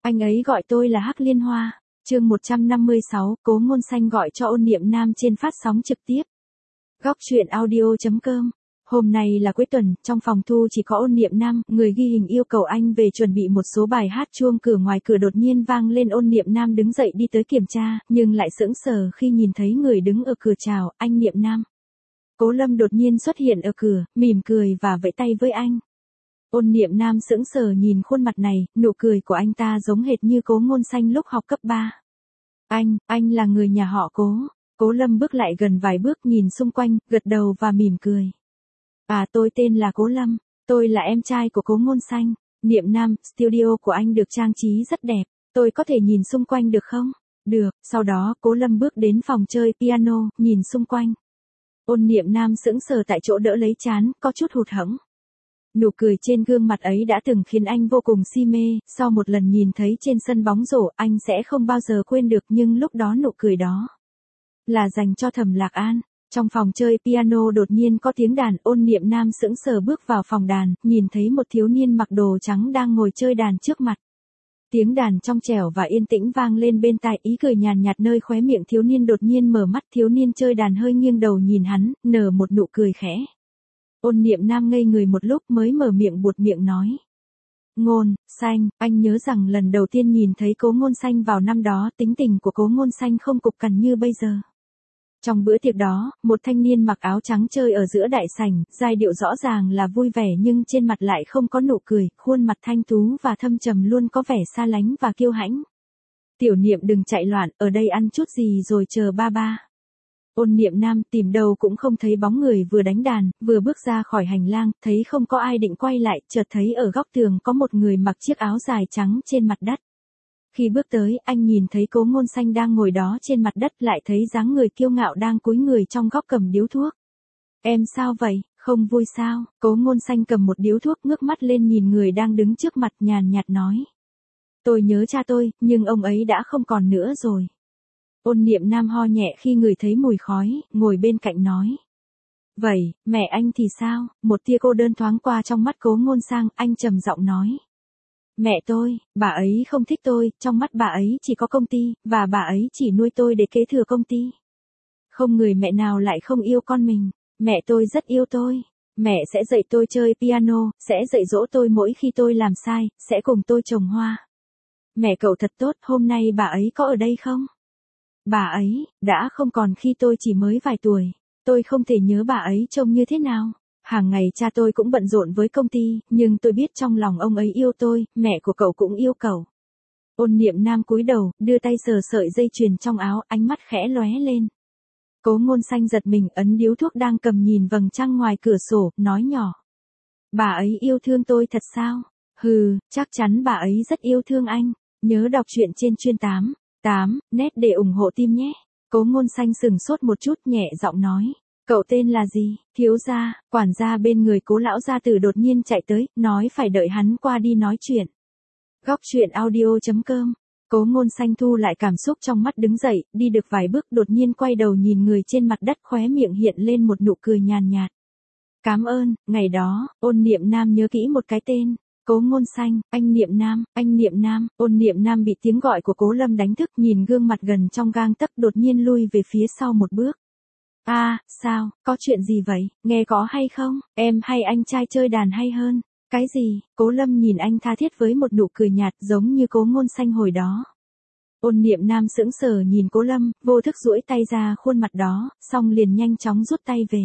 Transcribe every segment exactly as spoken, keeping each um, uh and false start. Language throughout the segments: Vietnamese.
Anh ấy gọi tôi là Hắc Liên Hoa. Chương một trăm năm mươi sáu, Cố Ngôn Xanh gọi cho Ôn Niệm Nam trên phát sóng trực tiếp. Góc truyện audio chấm com. Hôm nay là cuối tuần, trong phòng thu chỉ có Ôn Niệm Nam, người ghi hình yêu cầu anh về chuẩn bị một số bài hát. Chuông cửa ngoài cửa đột nhiên vang lên. Ôn Niệm Nam đứng dậy đi tới kiểm tra, nhưng lại sững sờ khi nhìn thấy người đứng ở cửa. Chào, anh Niệm Nam. Cố Lâm đột nhiên xuất hiện ở cửa, mỉm cười và vẫy tay với anh. Ôn Niệm Nam sững sờ nhìn khuôn mặt này, nụ cười của anh ta giống hệt như Cố Ngôn Xanh lúc học cấp ba. Anh, anh là người nhà họ Cố. Cố Lâm bước lại gần vài bước nhìn xung quanh, gật đầu và mỉm cười. À, tôi tên là Cố Lâm, tôi là em trai của Cố Ngôn Xanh. Niệm Nam, studio của anh được trang trí rất đẹp, tôi có thể nhìn xung quanh được không? Được. Sau đó Cố Lâm bước đến phòng chơi piano, nhìn xung quanh. Ôn Niệm Nam sững sờ tại chỗ đỡ lấy trán, có chút hụt hẫng. Nụ cười trên gương mặt ấy đã từng khiến anh vô cùng si mê, sau một lần nhìn thấy trên sân bóng rổ anh sẽ không bao giờ quên được, nhưng lúc đó nụ cười đó là dành cho Thẩm Lạc An. Trong phòng chơi piano đột nhiên có tiếng đàn. Ôn Niệm Nam sững sờ bước vào phòng đàn, nhìn thấy một thiếu niên mặc đồ trắng đang ngồi chơi đàn trước mặt. Tiếng đàn trong trẻo và yên tĩnh vang lên bên tai, ý cười nhàn nhạt nơi khóe miệng thiếu niên đột nhiên mở mắt. Thiếu niên chơi đàn hơi nghiêng đầu nhìn hắn, nở một nụ cười khẽ. Ôn Niệm Nam ngây người một lúc mới mở miệng buột miệng nói. Ngôn Xanh, anh nhớ rằng lần đầu tiên nhìn thấy Cố Ngôn Xanh vào năm đó, tính tình của Cố Ngôn Xanh không cục cằn như bây giờ. Trong bữa tiệc đó, một thanh niên mặc áo trắng chơi ở giữa đại sảnh, giai điệu rõ ràng là vui vẻ nhưng trên mặt lại không có nụ cười, khuôn mặt thanh tú và thâm trầm luôn có vẻ xa lánh và kiêu hãnh. Tiểu Niệm đừng chạy loạn, ở đây ăn chút gì rồi chờ ba ba. Ôn Niệm Nam tìm đâu cũng không thấy bóng người, vừa đánh đàn, vừa bước ra khỏi hành lang, thấy không có ai định quay lại, chợt thấy ở góc tường có một người mặc chiếc áo dài trắng trên mặt đất. Khi bước tới, anh nhìn thấy Cố Ngôn Xanh đang ngồi đó trên mặt đất, lại thấy dáng người kiêu ngạo đang cúi người trong góc cầm điếu thuốc. Em sao vậy, không vui sao? Cố Ngôn Xanh cầm một điếu thuốc, ngước mắt lên nhìn người đang đứng trước mặt, nhàn nhạt nói. Tôi nhớ cha tôi, nhưng ông ấy đã không còn nữa rồi. Ôn Niệm Nam ho nhẹ khi ngửi thấy mùi khói, ngồi bên cạnh nói. Vậy, mẹ anh thì sao? Một tia cô đơn thoáng qua trong mắt Cố Ngôn Sang, anh trầm giọng nói. Mẹ tôi, bà ấy không thích tôi, trong mắt bà ấy chỉ có công ty, và bà ấy chỉ nuôi tôi để kế thừa công ty. Không người mẹ nào lại không yêu con mình, mẹ tôi rất yêu tôi. Mẹ sẽ dạy tôi chơi piano, sẽ dạy dỗ tôi mỗi khi tôi làm sai, sẽ cùng tôi trồng hoa. Mẹ cậu thật tốt, hôm nay bà ấy có ở đây không? Bà ấy, đã không còn khi tôi chỉ mới vài tuổi, tôi không thể nhớ bà ấy trông như thế nào. Hàng ngày cha tôi cũng bận rộn với công ty, nhưng tôi biết trong lòng ông ấy yêu tôi, mẹ của cậu cũng yêu cậu. Ôn Niệm Nam cúi đầu, đưa tay sờ sợi dây chuyền trong áo, ánh mắt khẽ lóe lên. Cố Ngôn Xanh giật mình, ấn điếu thuốc đang cầm nhìn vầng trăng ngoài cửa sổ, nói nhỏ. Bà ấy yêu thương tôi thật sao? Hừ, chắc chắn bà ấy rất yêu thương anh. Nhớ đọc truyện trên chuyên tám, tám, net để ủng hộ team nhé. Cố Ngôn Xanh sừng sốt một chút, nhẹ giọng nói. Cậu tên là gì? Thiếu gia. Quản gia bên người Cố lão gia tử đột nhiên chạy tới, nói phải đợi hắn qua đi nói chuyện. Góc truyện audio chấm com. Cố Ngôn Xanh thu lại cảm xúc trong mắt, đứng dậy, đi được vài bước đột nhiên quay đầu nhìn người trên mặt đất, khóe miệng hiện lên một nụ cười nhàn nhạt. Cảm ơn. Ngày đó, Ôn Niệm Nam nhớ kỹ một cái tên. Cố Ngôn Xanh, anh Niệm Nam, anh Niệm Nam. Ôn Niệm Nam bị tiếng gọi của Cố Lâm đánh thức, nhìn gương mặt gần trong gang tấc, đột nhiên lui về phía sau một bước. A, à, sao, có chuyện gì vậy, nghe có hay không, em hay anh trai chơi đàn hay hơn? Cái gì? Cố Lâm nhìn anh tha thiết với một nụ cười nhạt, giống như Cố Ngôn Xanh hồi đó. Ôn Niệm Nam sững sờ nhìn Cố Lâm, vô thức duỗi tay ra khuôn mặt đó, xong liền nhanh chóng rút tay về.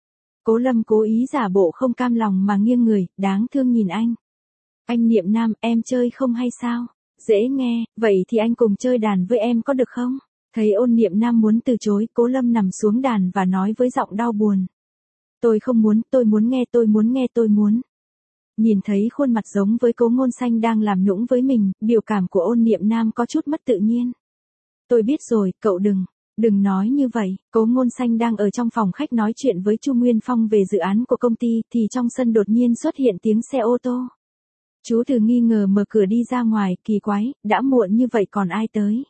Cố Lâm cố ý giả bộ không cam lòng mà nghiêng người, đáng thương nhìn anh. Anh Niệm Nam, em chơi không hay sao? Dễ nghe, vậy thì anh cùng chơi đàn với em có được không? Thấy Ôn Niệm Nam muốn từ chối, Cố Lâm nằm xuống đàn và nói với giọng đau buồn. Tôi không muốn, tôi muốn nghe, tôi muốn nghe, tôi muốn. Nhìn thấy khuôn mặt giống với Cố Ngôn Xanh đang làm nũng với mình, biểu cảm của Ôn Niệm Nam có chút mất tự nhiên. Tôi biết rồi, cậu đừng, đừng nói như vậy. Cố Ngôn Xanh đang ở trong phòng khách nói chuyện với Chu Nguyên Phong về dự án của công ty, thì trong sân đột nhiên xuất hiện tiếng xe ô tô. Chú Từ nghi ngờ mở cửa đi ra ngoài, kỳ quái, đã muộn như vậy còn ai tới?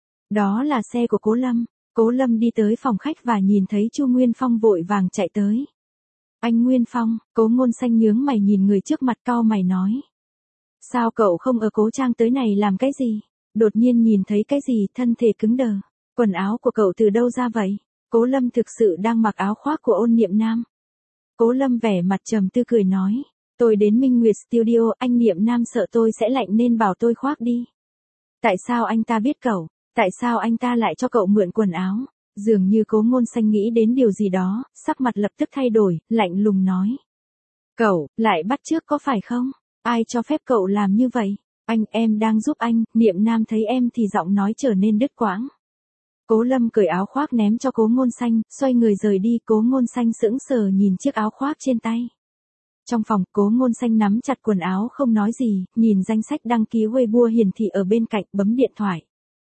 Đó là xe của Cố Lâm. Cố Lâm đi tới phòng khách và nhìn thấy Chu Nguyên Phong vội vàng chạy tới. Anh Nguyên Phong. Cố Ngôn Xanh nhướng mày nhìn người trước mặt, cau mày nói. Sao cậu không ở Cố Trang tới này làm cái gì? Đột nhiên nhìn thấy cái gì, thân thể cứng đờ. Quần áo của cậu từ đâu ra vậy? Cố Lâm thực sự đang mặc áo khoác của Ôn Niệm Nam. Cố Lâm vẻ mặt trầm tư cười nói. Tôi đến Minh Nguyệt Studio, anh Niệm Nam sợ tôi sẽ lạnh nên bảo tôi khoác đi. Tại sao anh ta biết cậu? Tại sao anh ta lại cho cậu mượn quần áo? Dường như Cố Ngôn Xanh nghĩ đến điều gì đó, sắc mặt lập tức thay đổi, lạnh lùng nói. Cậu, lại bắt chước có phải không? Ai cho phép cậu làm như vậy? Anh, em đang giúp anh. Niệm Nam thấy em thì giọng nói trở nên đứt quãng. Cố Lâm cởi áo khoác ném cho Cố Ngôn Xanh, xoay người rời đi. Cố Ngôn Xanh sững sờ nhìn chiếc áo khoác trên tay. Trong phòng, Cố Ngôn Xanh nắm chặt quần áo không nói gì, nhìn danh sách đăng ký Weibo hiển thị ở bên cạnh, bấm điện thoại.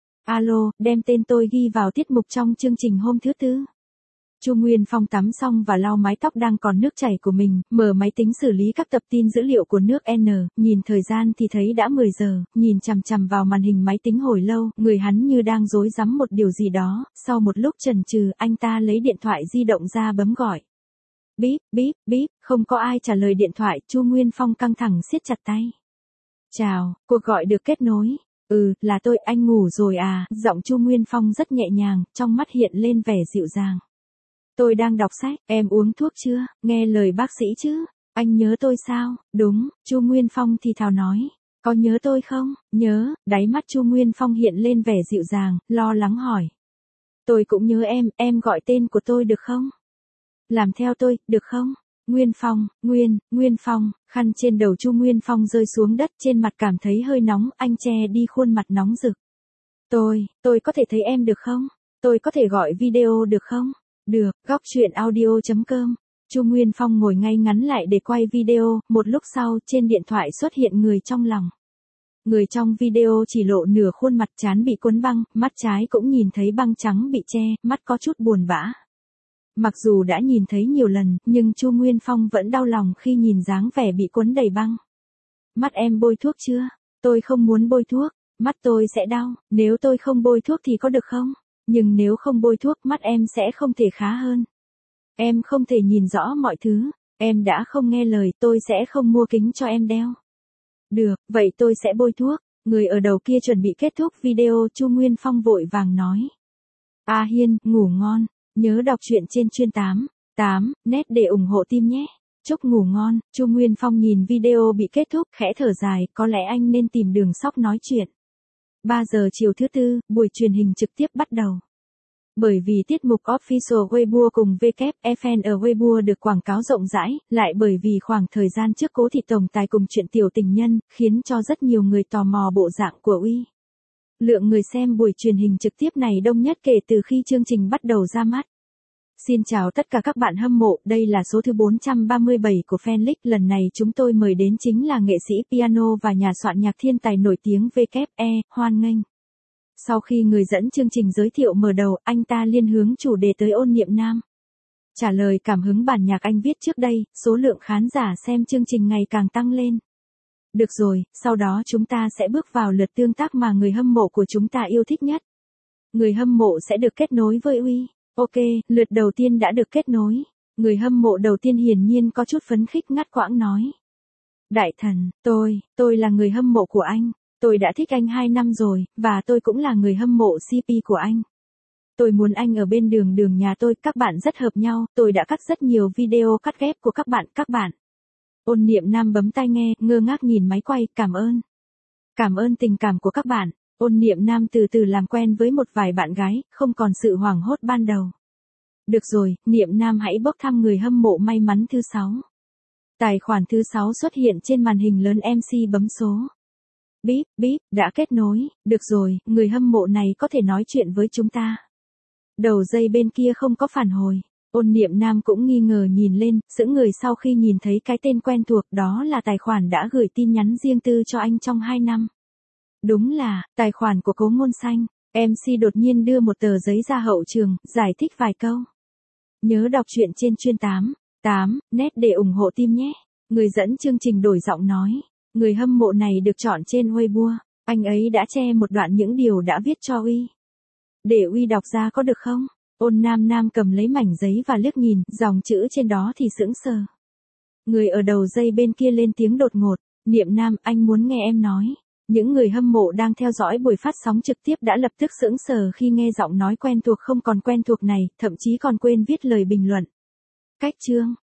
Alo, đem tên tôi ghi vào tiết mục trong chương trình hôm thứ tư. Chu Nguyên Phong tắm xong và lau mái tóc đang còn nước chảy của mình, mở máy tính xử lý các tập tin dữ liệu của nước N, nhìn thời gian thì thấy đã mười giờ, nhìn chằm chằm vào màn hình máy tính hồi lâu, người hắn như đang rối rắm một điều gì đó, sau một lúc chần chừ, anh ta lấy điện thoại di động ra bấm gọi. Bíp, bíp, bíp, không có ai trả lời điện thoại, Chu Nguyên Phong căng thẳng siết chặt tay. Chào, cuộc gọi được kết nối. Ừ, là tôi, anh ngủ rồi à, giọng Chu Nguyên Phong rất nhẹ nhàng, trong mắt hiện lên vẻ dịu dàng. Tôi đang đọc sách, em uống thuốc chưa, nghe lời bác sĩ chứ, anh nhớ tôi sao, đúng, Chu Nguyên Phong thì thào nói, có nhớ tôi không, nhớ, đáy mắt Chu Nguyên Phong hiện lên vẻ dịu dàng, lo lắng hỏi. Tôi cũng nhớ em, em gọi tên của tôi được không? Làm theo tôi, được không? Nguyên Phong, Nguyên, Nguyên Phong, khăn trên đầu Chu Nguyên Phong rơi xuống đất trên mặt cảm thấy hơi nóng, anh che đi khuôn mặt nóng rực. Tôi, tôi có thể thấy em được không? Tôi có thể gọi video được không? Được, góc truyện audio chấm com. Chu Nguyên Phong ngồi ngay ngắn lại để quay video, một lúc sau trên điện thoại xuất hiện người trong lòng. Người trong video chỉ lộ nửa khuôn mặt, trán bị cuốn băng, mắt trái cũng nhìn thấy băng trắng bị che, mắt có chút buồn bã. Mặc dù đã nhìn thấy nhiều lần, nhưng Chu Nguyên Phong vẫn đau lòng khi nhìn dáng vẻ bị cuốn đầy băng. Mắt em bôi thuốc chưa? Tôi không muốn bôi thuốc, mắt tôi sẽ đau, nếu tôi không bôi thuốc thì có được không? Nhưng nếu không bôi thuốc mắt em sẽ không thể khá hơn. Em không thể nhìn rõ mọi thứ, em đã không nghe lời, tôi sẽ không mua kính cho em đeo. Được, vậy tôi sẽ bôi thuốc. Người ở đầu kia chuẩn bị kết thúc video, Chu Nguyên Phong vội vàng nói. A Hiên, ngủ ngon, nhớ đọc truyện trên chuyên tám, tám, net để ủng hộ team nhé. Chúc ngủ ngon. Chu Nguyên Phong nhìn video bị kết thúc, khẽ thở dài, có lẽ anh nên tìm Đường Sóc nói chuyện. ba giờ chiều thứ tư, buổi truyền hình trực tiếp bắt đầu. Bởi vì tiết mục Official Weibo cùng vê kép ép en ở Weibo được quảng cáo rộng rãi, lại bởi vì khoảng thời gian trước Cố Thị Tổng Tài cùng chuyện tiểu tình nhân, khiến cho rất nhiều người tò mò bộ dạng của Uy. Lượng người xem buổi truyền hình trực tiếp này đông nhất kể từ khi chương trình bắt đầu ra mắt. Xin chào tất cả các bạn hâm mộ, đây là số thứ bốn trăm ba mươi bảy của Fanlick. Lần này chúng tôi mời đến chính là nghệ sĩ piano và nhà soạn nhạc thiên tài nổi tiếng vê kép e, hoan nghênh. Sau khi người dẫn chương trình giới thiệu mở đầu, anh ta liên hướng chủ đề tới Ôn Niệm Nam. Trả lời cảm hứng bản nhạc anh viết trước đây, số lượng khán giả xem chương trình ngày càng tăng lên. Được rồi, sau đó chúng ta sẽ bước vào lượt tương tác mà người hâm mộ của chúng ta yêu thích nhất. Người hâm mộ sẽ được kết nối với Uy. Ok, lượt đầu tiên đã được kết nối. Người hâm mộ đầu tiên hiển nhiên có chút phấn khích ngắt quãng nói. Đại thần, tôi, tôi là người hâm mộ của anh. Tôi đã thích anh hai năm rồi, và tôi cũng là người hâm mộ xê pê của anh. Tôi muốn anh ở bên đường đường nhà tôi, các bạn rất hợp nhau, tôi đã cắt rất nhiều video cắt ghép của các bạn, các bạn. Ôn Niệm Nam bấm tai nghe, ngơ ngác nhìn máy quay, cảm ơn. Cảm ơn tình cảm của các bạn. Ôn Niệm Nam từ từ làm quen với một vài bạn gái, không còn sự hoảng hốt ban đầu. Được rồi, Niệm Nam hãy bốc thăm người hâm mộ may mắn thứ sáu. Tài khoản thứ sáu xuất hiện trên màn hình lớn, em xê bấm số. Bíp, bíp, đã kết nối, được rồi, người hâm mộ này có thể nói chuyện với chúng ta. Đầu dây bên kia không có phản hồi. Ôn Niệm Nam cũng nghi ngờ nhìn lên, sững người sau khi nhìn thấy cái tên quen thuộc, đó là tài khoản đã gửi tin nhắn riêng tư cho anh trong hai năm. Đúng là, tài khoản của Cố Ngôn Xanh. em xê đột nhiên đưa một tờ giấy ra hậu trường, giải thích vài câu. Nhớ đọc truyện trên chuyên tám, tám, net để ủng hộ team nhé. Người dẫn chương trình đổi giọng nói. Người hâm mộ này được chọn trên Weibo. Anh ấy đã che một đoạn những điều đã viết cho Uy. Để Uy đọc ra có được không? Ôn Nam Nam cầm lấy mảnh giấy và liếc nhìn, dòng chữ trên đó thì sững sờ. Người ở đầu dây bên kia lên tiếng đột ngột. Niệm Nam, anh muốn nghe em nói. Những người hâm mộ đang theo dõi buổi phát sóng trực tiếp đã lập tức sững sờ khi nghe giọng nói quen thuộc không còn quen thuộc này, thậm chí còn quên viết lời bình luận. Cách chương.